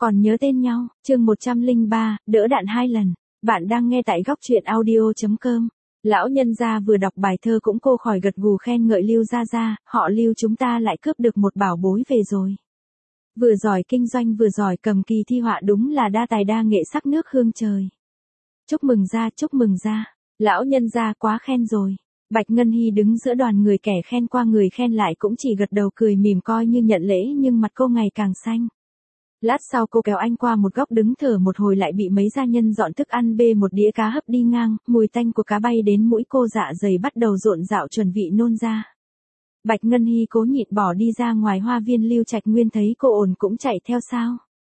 Còn nhớ tên nhau, chương 103, đỡ đạn 2 lần. Bạn đang nghe tại góc truyện audio.com. Lão nhân gia vừa đọc bài thơ cũng cô khỏi gật gù khen ngợi Lưu gia gia, họ Lưu chúng ta lại cướp được một bảo bối về rồi. Vừa giỏi kinh doanh vừa giỏi cầm kỳ thi họa, đúng là đa tài đa nghệ sắc nước hương trời. Chúc mừng gia, lão nhân gia quá khen rồi. Bạch Ngân Hy đứng giữa đoàn người, kẻ khen qua người khen lại cũng chỉ gật đầu cười mỉm coi như nhận lễ, nhưng mặt cô ngày càng xanh. Lát sau cô kéo anh qua một góc đứng thở một hồi, lại bị mấy gia nhân dọn thức ăn bê một đĩa cá hấp đi ngang, mùi tanh của cá bay đến mũi cô, dạ dày bắt đầu rộn rạo chuẩn bị nôn ra. Bạch Ngân Hy cố nhịn bỏ đi ra ngoài hoa viên. Lưu Trạch Nguyên thấy cô ổn cũng chạy theo. Sao?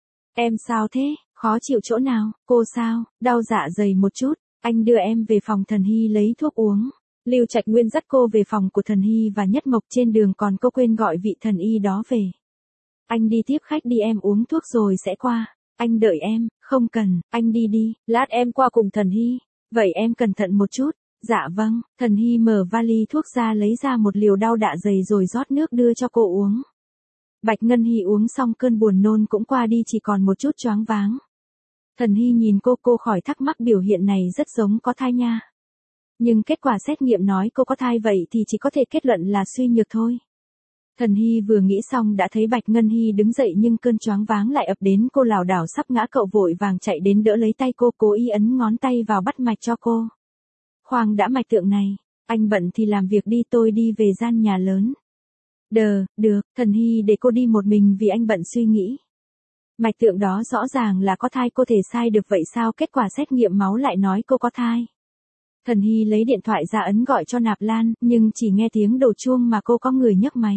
Em sao thế, khó chịu chỗ nào? Cô sao, đau dạ dày một chút, anh đưa em về phòng Thần Hy lấy thuốc uống. Lưu Trạch Nguyên dắt cô về phòng của Thần Hy và Nhất Mộc, trên đường còn cô quên gọi vị thần y đó về. Anh đi tiếp khách đi, em uống thuốc rồi sẽ qua. Anh đợi em. Không cần, anh đi, lát em qua cùng Thần Hy. Vậy em cẩn thận một chút. Dạ vâng. Thần Hy mở vali thuốc ra, lấy ra một liều đau dạ dày rồi rót nước đưa cho cô uống. Bạch Ngân Hy uống xong cơn buồn nôn cũng qua đi, chỉ còn một chút choáng váng. Thần Hy nhìn cô khỏi thắc mắc, biểu hiện này rất giống có thai nha. Nhưng kết quả xét nghiệm nói cô có thai, vậy thì chỉ có thể kết luận là suy nhược thôi. Thần Hy vừa nghĩ xong đã thấy Bạch Ngân Hy đứng dậy, nhưng cơn choáng váng lại ập đến, cô lảo đảo sắp ngã, cậu vội vàng chạy đến đỡ lấy tay cô, cố ý ấn ngón tay vào bắt mạch cho cô. Khoan đã, mạch tượng này, anh bận thì làm việc đi, tôi đi về gian nhà lớn. Được, Thần Hy để cô đi một mình vì anh bận suy nghĩ. Mạch tượng đó rõ ràng là có thai, cô thể sai được vậy sao? Kết quả xét nghiệm máu lại nói cô có thai. Thần Hy lấy điện thoại ra ấn gọi cho Nạp Lan, nhưng chỉ nghe tiếng đổ chuông mà cô có người nhấc máy.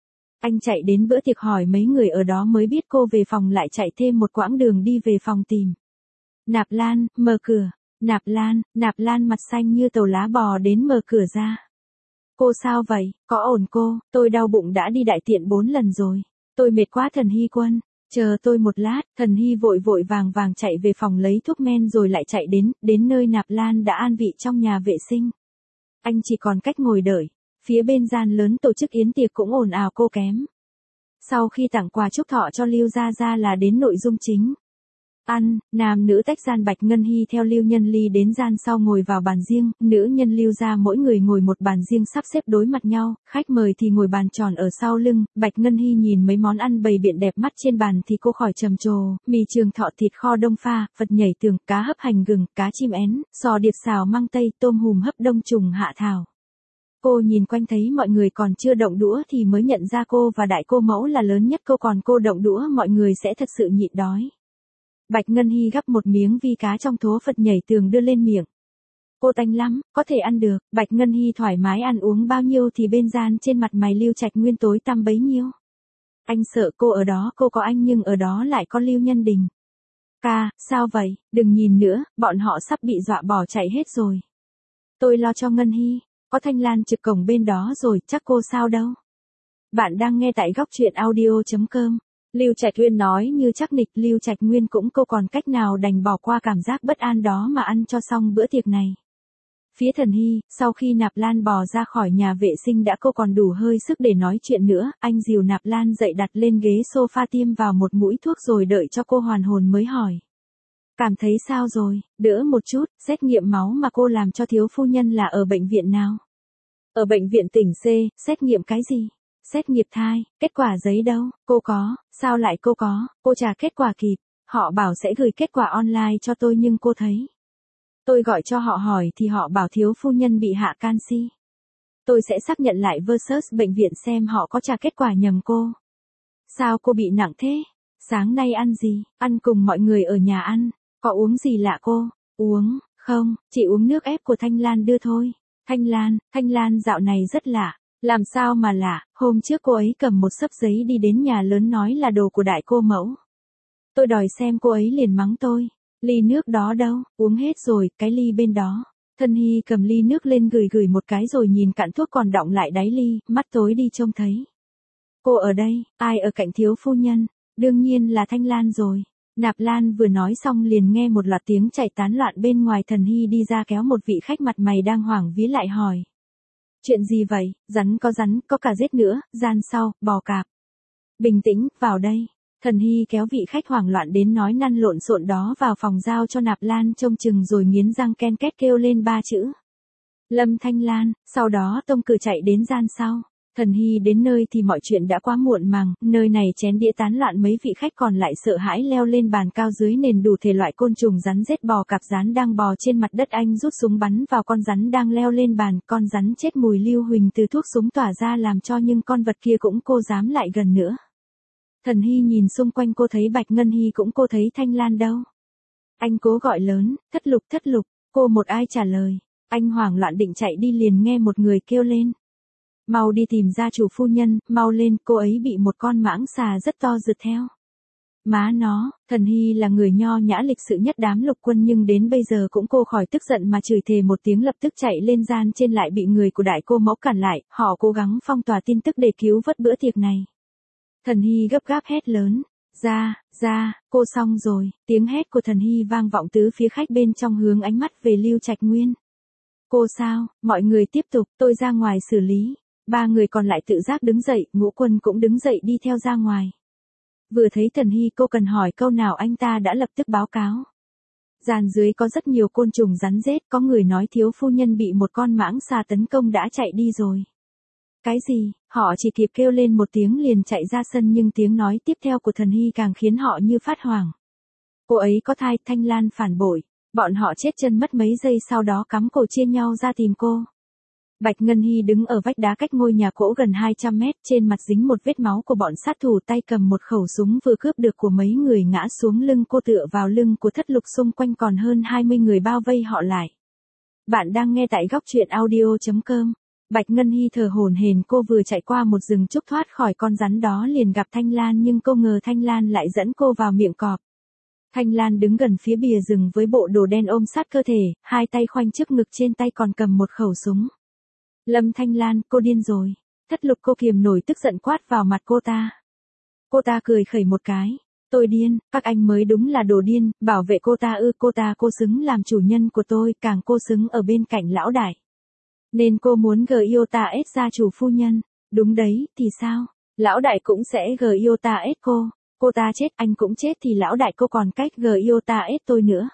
Anh chạy đến bữa tiệc hỏi mấy người ở đó mới biết cô về phòng, lại chạy thêm một quãng đường đi về phòng tìm. Nạp Lan, mở cửa. Nạp Lan mặt xanh như tàu lá bò đến mở cửa ra. Cô sao vậy, có ổn cô? Tôi đau bụng, đã đi đại tiện 4 lần rồi. Tôi mệt quá Thần Hy Quân. Chờ tôi một lát. Thần Hy vội vàng chạy về phòng lấy thuốc men rồi lại chạy đến nơi Nạp Lan đã an vị trong nhà vệ sinh. Anh chỉ còn cách ngồi đợi. Phía bên gian lớn tổ chức yến tiệc cũng ồn ào cô kém. Sau khi tặng quà chúc thọ cho Lưu gia gia là đến nội dung chính. Ăn, nam nữ tách gian. Bạch Ngân Hy theo Lưu Nhân Ly đến gian sau ngồi vào bàn riêng, nữ nhân Lưu gia mỗi người ngồi một bàn riêng sắp xếp đối mặt nhau, khách mời thì ngồi bàn tròn ở sau lưng. Bạch Ngân Hy nhìn mấy món ăn bày biện đẹp mắt trên bàn thì cô khỏi trầm trồ, mì trường thọ, thịt kho đông pha, Phật nhảy tường, cá hấp hành gừng, cá chim én, sò điệp xào măng tây, tôm hùm hấp đông trùng hạ thảo. Cô nhìn quanh thấy mọi người còn chưa động đũa thì mới nhận ra cô và đại cô mẫu là lớn nhất, còn cô động đũa mọi người sẽ thật sự nhịn đói. Bạch Ngân Hy gắp một miếng vi cá trong thố Phật nhảy tường đưa lên miệng. Cô tanh lắm, có thể ăn được. Bạch Ngân Hy thoải mái ăn uống bao nhiêu thì bên gian trên mặt mày Lưu Trạch Nguyên tối tăm bấy nhiêu. Anh sợ cô ở đó cô có anh, nhưng ở đó lại có Lưu Nhân Đình. Ca, sao vậy? Đừng nhìn nữa, bọn họ sắp bị dọa bỏ chạy hết rồi. Tôi lo cho Ngân Hy. Có Thanh Lan trực cổng bên đó rồi, chắc cô sao đâu. Bạn đang nghe tại góc truyện audio.com. Lưu Trạch Nguyên nói như chắc nịch. Lưu Trạch Nguyên cũng cô còn cách nào, đành bỏ qua cảm giác bất an đó mà ăn cho xong bữa tiệc này. Phía Thần Hy, sau khi Nạp Lan bò ra khỏi nhà vệ sinh đã cô còn đủ hơi sức để nói chuyện nữa, anh dìu Nạp Lan dậy đặt lên ghế sofa, tiêm vào một mũi thuốc rồi đợi cho cô hoàn hồn mới hỏi. Cảm thấy sao rồi? Đỡ một chút. Xét nghiệm máu mà cô làm cho thiếu phu nhân là ở bệnh viện nào? Ở bệnh viện tỉnh C. Xét nghiệm cái gì? Xét nghiệm thai. Kết quả giấy đâu? Cô có. Sao lại cô có? Cô trả kết quả kịp. Họ bảo sẽ gửi kết quả online cho tôi, nhưng cô thấy. Tôi gọi cho họ hỏi thì họ bảo thiếu phu nhân bị hạ canxi. Tôi sẽ xác nhận lại versus bệnh viện xem họ có trả kết quả nhầm cô. Sao cô bị nặng thế? Sáng nay ăn gì? Ăn cùng mọi người ở nhà ăn. Có uống gì lạ cô? Uống, không, chỉ uống nước ép của Thanh Lan đưa thôi. Thanh Lan dạo này rất lạ. Làm sao mà lạ? Hôm trước cô ấy cầm một xấp giấy đi đến nhà lớn nói là đồ của đại cô mẫu. Tôi đòi xem cô ấy liền mắng tôi. Ly nước đó đâu? Uống hết rồi, cái ly bên đó. Thần Hy cầm ly nước lên gửi một cái rồi nhìn cạn thuốc còn đọng lại đáy ly, mắt tối đi trông thấy. Cô ở đây, ai ở cạnh thiếu phu nhân? Đương nhiên là Thanh Lan rồi. Nạp Lan vừa nói xong liền nghe một loạt tiếng chạy tán loạn bên ngoài. Thần Hy đi ra kéo một vị khách mặt mày đang hoảng vía lại hỏi. Chuyện gì vậy? Rắn, có cả rết nữa, gian sau, bò cạp. Bình tĩnh, vào đây. Thần Hy kéo vị khách hoảng loạn đến nói năn lộn xộn đó vào phòng giao cho Nạp Lan trông chừng rồi nghiến răng ken két kêu lên 3 chữ. Lâm Thanh Lan, sau đó tông cử chạy đến gian sau. Thần Hy đến nơi thì mọi chuyện đã quá muộn màng, nơi này chén đĩa tán loạn, mấy vị khách còn lại sợ hãi leo lên bàn cao dưới nền đủ thể loại côn trùng rắn rết, bò cạp rán đang bò trên mặt đất. Anh rút súng bắn vào con rắn đang leo lên bàn, con rắn chết mùi lưu huỳnh từ thuốc súng tỏa ra làm cho nhưng con vật kia cũng cô dám lại gần nữa. Thần Hy nhìn xung quanh, cô thấy Bạch Ngân Hy cũng cô thấy Thanh Lan đâu. Anh cố gọi lớn, thất lục, cô một ai trả lời. Anh hoảng loạn định chạy đi liền nghe một người kêu lên. Mau đi tìm gia chủ phu nhân, mau lên, cô ấy bị một con mãng xà rất to rượt theo. Má nó, Thần Hy là người nho nhã lịch sự nhất đám lục quân nhưng đến bây giờ cũng cô khỏi tức giận mà chửi thề một tiếng, lập tức chạy lên gian trên lại bị người của đại cô mẫu cản lại, họ cố gắng phong tỏa tin tức để cứu vớt bữa tiệc này. Thần Hy gấp gáp hét lớn. Ra, cô xong rồi, tiếng hét của Thần Hy vang vọng tứ phía khách bên trong hướng ánh mắt về Lưu Trạch Nguyên. Cô sao, mọi người tiếp tục, tôi ra ngoài xử lý. 3 người còn lại tự giác đứng dậy, Ngũ Quân cũng đứng dậy đi theo ra ngoài. Vừa thấy Thần Hy cô cần hỏi câu nào anh ta đã lập tức báo cáo. Gian dưới có rất nhiều côn trùng rắn rết, có người nói thiếu phu nhân bị một con mãng xà tấn công đã chạy đi rồi. Cái gì, họ chỉ kịp kêu lên một tiếng liền chạy ra sân nhưng tiếng nói tiếp theo của Thần Hy càng khiến họ như phát hoảng. Cô ấy có thai, Thanh Lan phản bội, bọn họ chết chân mất mấy giây sau đó cắm cổ chia nhau ra tìm cô. Bạch Ngân Hy đứng ở vách đá cách ngôi nhà cỗ gần 200 mét, trên mặt dính một vết máu của bọn sát thủ, tay cầm một khẩu súng vừa cướp được của mấy người ngã xuống lưng cô, tựa vào lưng của thất lục, xung quanh còn hơn 20 người bao vây họ lại. Bạn đang nghe tại góc truyện audio.com. Bạch Ngân Hy thở hổn hển, cô vừa chạy qua một rừng trúc thoát khỏi con rắn đó liền gặp Thanh Lan nhưng cô ngờ Thanh Lan lại dẫn cô vào miệng cọp. Thanh Lan đứng gần phía bìa rừng với bộ đồ đen ôm sát cơ thể, hai tay khoanh trước ngực, trên tay còn cầm một khẩu súng. Lâm Thanh Lan, cô điên rồi. Thất lục cô kiềm nổi tức giận quát vào mặt cô ta. Cô ta cười khẩy một cái. Tôi điên, các anh mới đúng là đồ điên, bảo vệ cô ta ư, cô xứng làm chủ nhân của tôi, càng cô xứng ở bên cạnh lão đại. Nên cô muốn Giota S gia chủ phu nhân. Đúng đấy, thì sao? Lão đại cũng sẽ Giota S cô ta chết, anh cũng chết thì lão đại cô còn cách Giota S tôi nữa.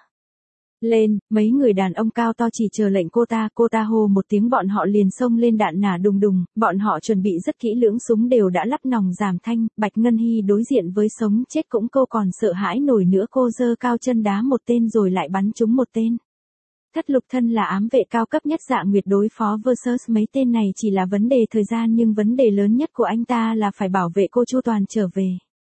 Lên, mấy người đàn ông cao to chỉ chờ lệnh cô ta hô một tiếng bọn họ liền xông lên, đạn nả đùng đùng, bọn họ chuẩn bị rất kỹ lưỡng, súng đều đã lắp nòng giảm thanh. Bạch Ngân Hy đối diện với sống chết cũng cô còn sợ hãi nổi nữa, cô giơ cao chân đá một tên rồi lại bắn trúng một tên. Thất lục thân là ám vệ cao cấp nhất Dạ Nguyệt, đối phó versus mấy tên này chỉ là vấn đề thời gian, nhưng vấn đề lớn nhất của anh ta là phải bảo vệ cô chu toàn trở về.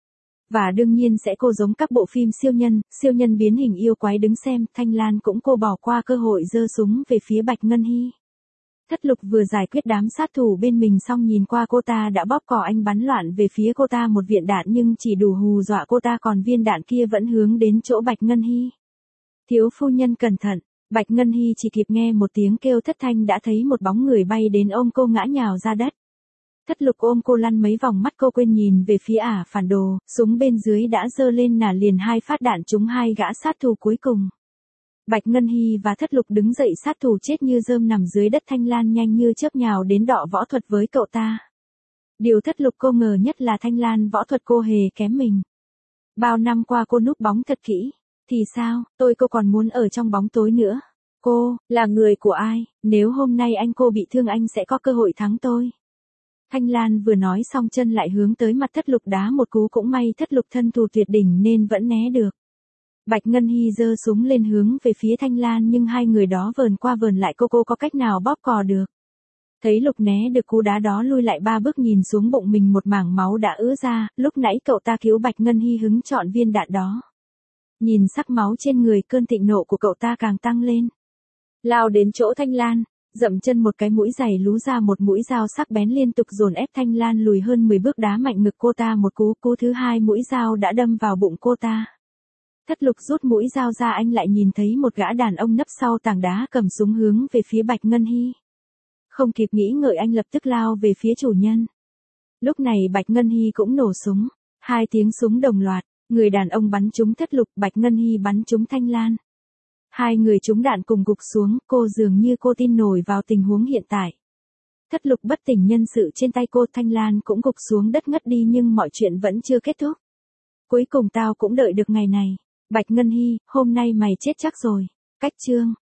Và đương nhiên sẽ cô giống các bộ phim siêu nhân biến hình yêu quái đứng xem. Thanh Lan cũng cô bỏ qua cơ hội giơ súng về phía Bạch Ngân Hy. Thất lục vừa giải quyết đám sát thủ bên mình xong nhìn qua cô ta đã bóp cò, anh bắn loạn về phía cô ta một viên đạn nhưng chỉ đủ hù dọa cô ta, còn viên đạn kia vẫn hướng đến chỗ Bạch Ngân Hy. Thiếu phu nhân cẩn thận. Bạch Ngân Hy chỉ kịp nghe một tiếng kêu thất thanh đã thấy một bóng người bay đến ôm cô ngã nhào ra đất. Thất lục ôm cô lăn mấy vòng, mắt cô quên nhìn về phía phản đồ, súng bên dưới đã giơ lên nả liền 2 phát đạn trúng 2 gã sát thủ cuối cùng. Bạch Ngân Hy và thất lục đứng dậy, sát thủ chết như rơm nằm dưới đất. Thanh Lan nhanh như chớp nhào đến đọ võ thuật với cậu ta. Điều thất lục cô ngờ nhất là Thanh Lan võ thuật cô hề kém mình. Bao năm qua cô núp bóng thật kỹ. Thì sao, cô còn muốn ở trong bóng tối nữa. Cô, là người của ai, nếu hôm nay cô bị thương anh sẽ có cơ hội thắng tôi. Thanh Lan vừa nói xong chân lại hướng tới mặt thất lục đá một cú, cũng may thất lục thân thủ tuyệt đỉnh nên vẫn né được. Bạch Ngân Hy giơ súng lên hướng về phía Thanh Lan nhưng hai người đó vờn qua vờn lại, cô có cách nào bóp cò được. Thấy lục né được cú đá đó lui lại 3 bước, nhìn xuống bụng mình một mảng máu đã ứa ra, lúc nãy cậu ta cứu Bạch Ngân Hy hứng chọn viên đạn đó. Nhìn sắc máu trên người, cơn thịnh nộ của cậu ta càng tăng lên. Lao đến chỗ Thanh Lan, dậm chân một cái, mũi giày lú ra một mũi dao sắc bén liên tục dồn ép Thanh Lan lùi hơn 10 bước, đá mạnh ngực cô ta một cú thứ hai mũi dao đã đâm vào bụng cô ta. Thất lục rút mũi dao ra, anh lại nhìn thấy một gã đàn ông nấp sau tảng đá cầm súng hướng về phía Bạch Ngân Hy. Không kịp nghĩ ngợi anh lập tức lao về phía chủ nhân. Lúc này Bạch Ngân Hy cũng nổ súng, 2 tiếng súng đồng loạt, người đàn ông bắn trúng thất lục, Bạch Ngân Hy bắn trúng Thanh Lan. 2 người trúng đạn cùng gục xuống, cô dường như cô tin nổi vào tình huống hiện tại. Thất lục bất tỉnh nhân sự trên tay cô, Thanh Lan cũng gục xuống đất ngất đi, nhưng mọi chuyện vẫn chưa kết thúc. Cuối cùng tao cũng đợi được ngày này. Bạch Ngân Hy, hôm nay mày chết chắc rồi. Cách chương.